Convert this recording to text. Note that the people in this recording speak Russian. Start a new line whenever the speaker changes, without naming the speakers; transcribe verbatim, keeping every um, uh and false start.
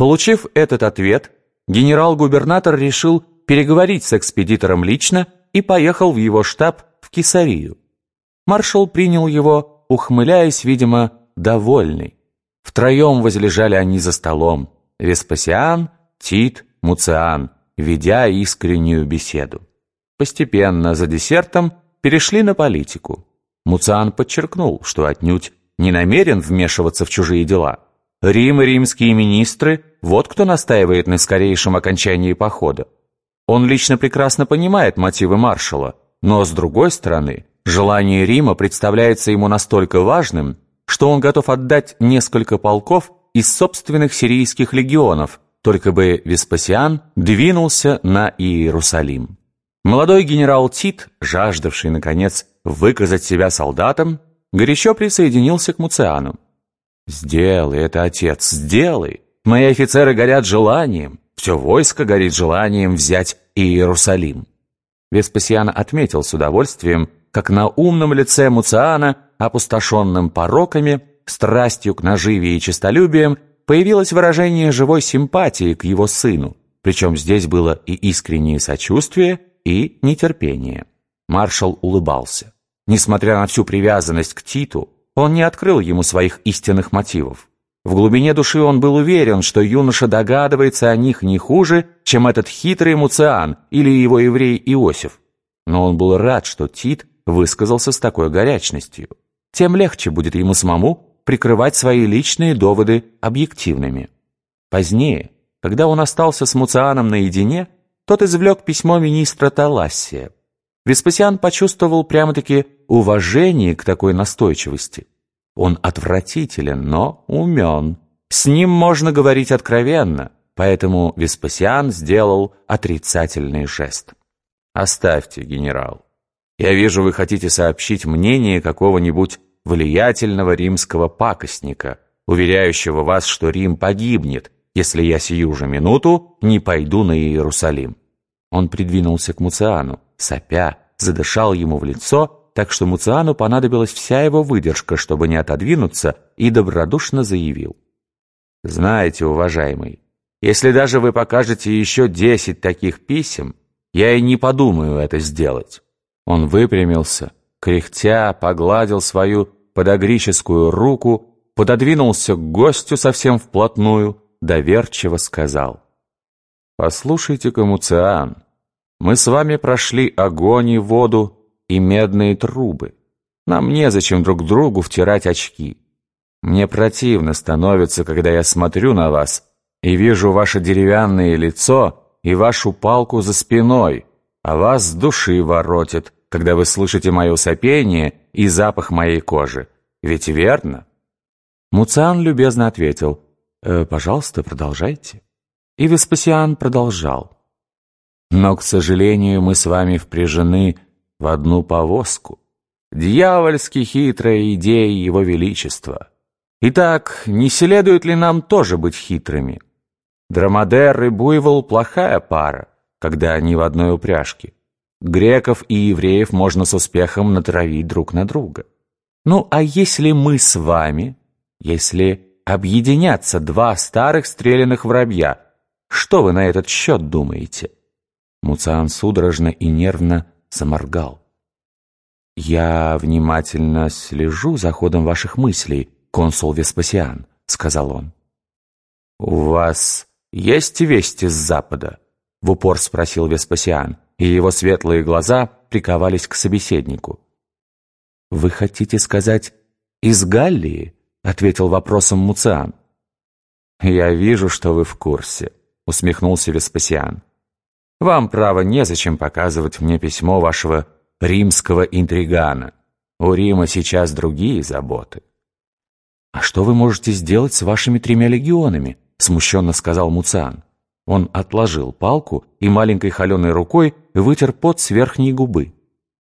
Получив этот ответ, генерал-губернатор решил переговорить с экспедитором лично и поехал в его штаб в Кесарию. Маршал принял его, ухмыляясь, видимо, довольный. Втроем возлежали они за столом: Веспасиан, Тит, Муциан, ведя искреннюю беседу. Постепенно за десертом перешли на политику. Муциан подчеркнул, что отнюдь не намерен вмешиваться в чужие дела. Рим и римские министры – вот кто настаивает на скорейшем окончании похода. Он лично прекрасно понимает мотивы маршала, но, с другой стороны, желание Рима представляется ему настолько важным, что он готов отдать несколько полков из собственных сирийских легионов, только бы Веспасиан двинулся на Иерусалим. Молодой генерал Тит, жаждавший, наконец, выказать себя солдатом, горячо присоединился к Муциану. «Сделай это, отец, сделай! Мои офицеры горят желанием, все войско горит желанием взять Иерусалим». Веспасиан отметил с удовольствием, как на умном лице Муциана, опустошенном пороками, страстью к наживе и честолюбием, появилось выражение живой симпатии к его сыну, причем здесь было и искреннее сочувствие, и нетерпение. Маршал улыбался. Несмотря на всю привязанность к Титу, он не открыл ему своих истинных мотивов. В глубине души он был уверен, что юноша догадывается о них не хуже, чем этот хитрый Муциан или его еврей Иосиф. Но он был рад, что Тит высказался с такой горячностью. Тем легче будет ему самому прикрывать свои личные доводы объективными. Позднее, когда он остался с Муцианом наедине, тот извлек письмо министра Талассия. Веспасиан почувствовал прямо-таки уважение к такой настойчивости. Он отвратителен, но умен. С ним можно говорить откровенно, поэтому Веспасиан сделал отрицательный жест. «Оставьте, генерал. Я вижу, вы хотите сообщить мнение какого-нибудь влиятельного римского пакостника, уверяющего вас, что Рим погибнет, если я сию же минуту не пойду на Иерусалим». Он придвинулся к Муциану, сопя, задышал ему в лицо, так что Муциану понадобилась вся его выдержка, чтобы не отодвинуться, и добродушно заявил: «Знаете, уважаемый, если даже вы покажете еще десять таких писем, я и не подумаю это сделать». Он выпрямился, кряхтя, погладил свою подагрическую руку, пододвинулся к гостю совсем вплотную, доверчиво сказал: «Послушайте-ка, Муциан, мы с вами прошли огонь и воду и медные трубы. Нам незачем друг другу втирать очки. Мне противно становится, когда я смотрю на вас и вижу ваше деревянное лицо и вашу палку за спиной, а вас с души воротит, когда вы слышите мое сопение и запах моей кожи. Ведь верно?» Муциан любезно ответил: «Э, «Пожалуйста, продолжайте». И Веспасиан продолжал: «Но, к сожалению, мы с вами впряжены в одну повозку. Дьявольски хитрая идея Его Величества. Итак, не следует ли нам тоже быть хитрыми? Дромадер и буйвол — плохая пара, когда они в одной упряжке. Греков и евреев можно с успехом натравить друг на друга. Ну, а если мы с вами, если объединятся два старых стреляных воробья, что вы на этот счет думаете?» Муциан судорожно и нервно заморгал. «Я внимательно слежу за ходом ваших мыслей, консул Веспасиан», — сказал он. «У вас есть вести с Запада?» — в упор спросил Веспасиан, и его светлые глаза приковались к собеседнику. «Вы хотите сказать, из Галлии?» — ответил вопросом Муциан. «Я вижу, что вы в курсе», — усмехнулся Веспасиан. «Вам, право, незачем показывать мне письмо вашего римского интригана. У Рима сейчас другие заботы». «А что вы можете сделать с вашими тремя легионами?» — смущенно сказал Муциан. Он отложил палку и маленькой холеной рукой вытер пот с верхней губы.